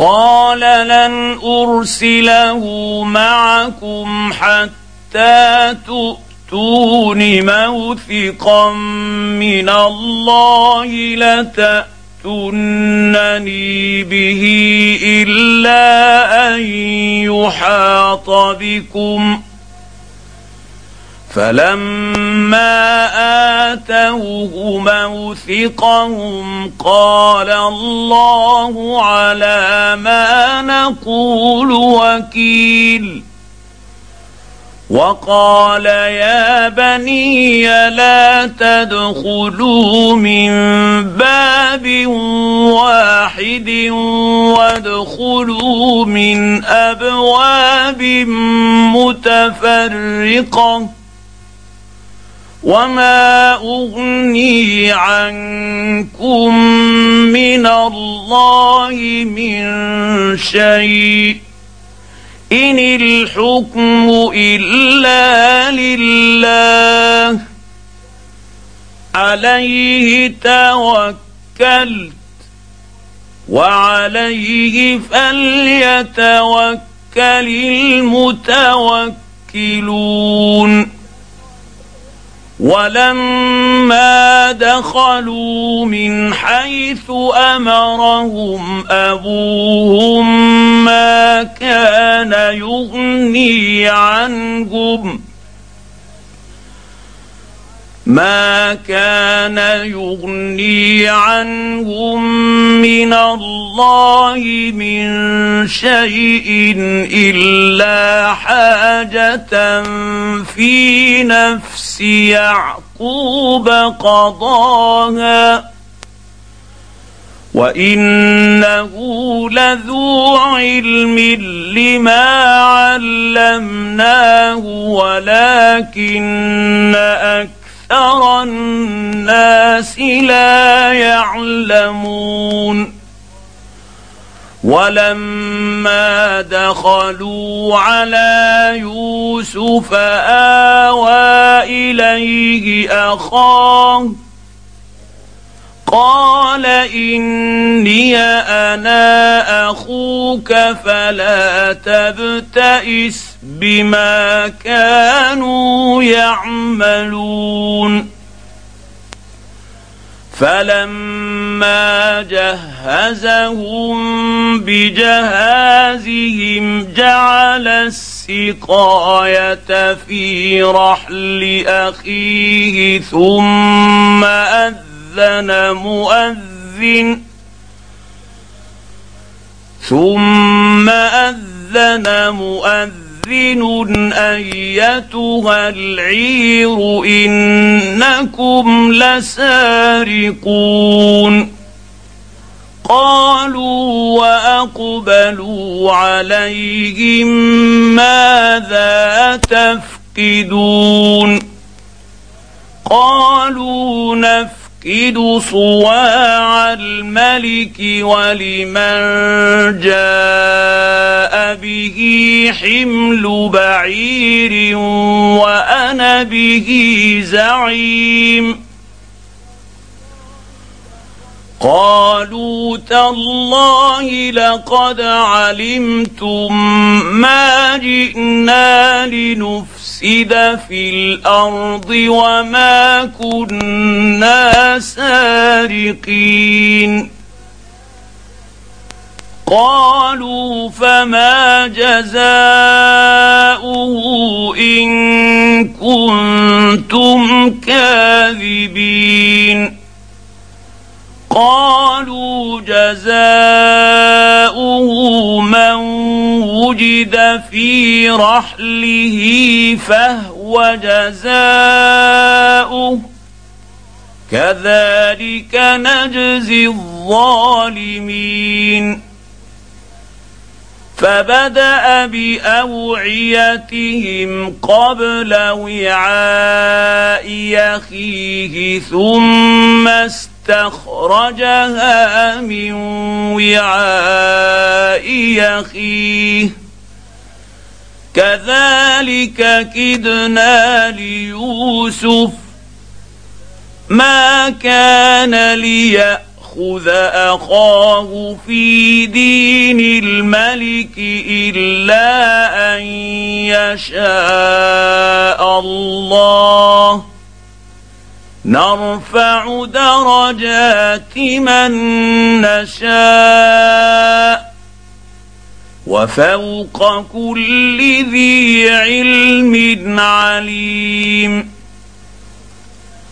قال لن أرسله معكم حتى تؤتون موثقا من الله لتأتونني به إلا أن يحاط بكم. فلما آتوه موثقهم قال الله على ما نقول وكيل. وقال يا بني لا تدخلوا من باب واحد وادخلوا من أبواب متفرقة وما أغني عنكم من الله من شيء إن الحكم إلا لله عليه توكلت وعليه فليتوكل المتوكلون. ولما دخلوا من حيث أمرهم أبوهم ما كان يغني عنهم من الله من شيء إلا حاجة في نفس يعقوب قضاها وإنه لذو علم لما علمناه ولكن أكثر الناس لا يعلمون. ولما دخلوا على يوسف آوى إليه أخاه قال إني أنا أخوك فلا تبتئس بما كانوا يعملون. فلما جهزهم بجهازهم جعل السقاية في رحل أخيه ثم أذن مؤذن أيتها العير إنكم لسارقون. قالوا وأقبلوا عليهم ماذا تفقدون قالوا نفقد صواع الملك ولمن جاء به حمل بعير وأنا به زعيم. قالوا تالله لقد علمتم ما جئنا لنفسد في الأرض وما كنا سارقين. قالوا فما جزاؤه إن كنتم كاذبين. قالوا جزاؤه من وجد في رحله فهو جزاؤه كذلك نجزي الظالمين. فبدأ بأوعيتهم قبل وعاء أخيه ثم استخرجها من وعاء أخيه كذلك كدنا ليوسف ما كان ليأخذ ياخذ اخاه في دين الملك الا ان يشاء الله نرفع درجات من نشاء وفوق كل ذي علم عليم.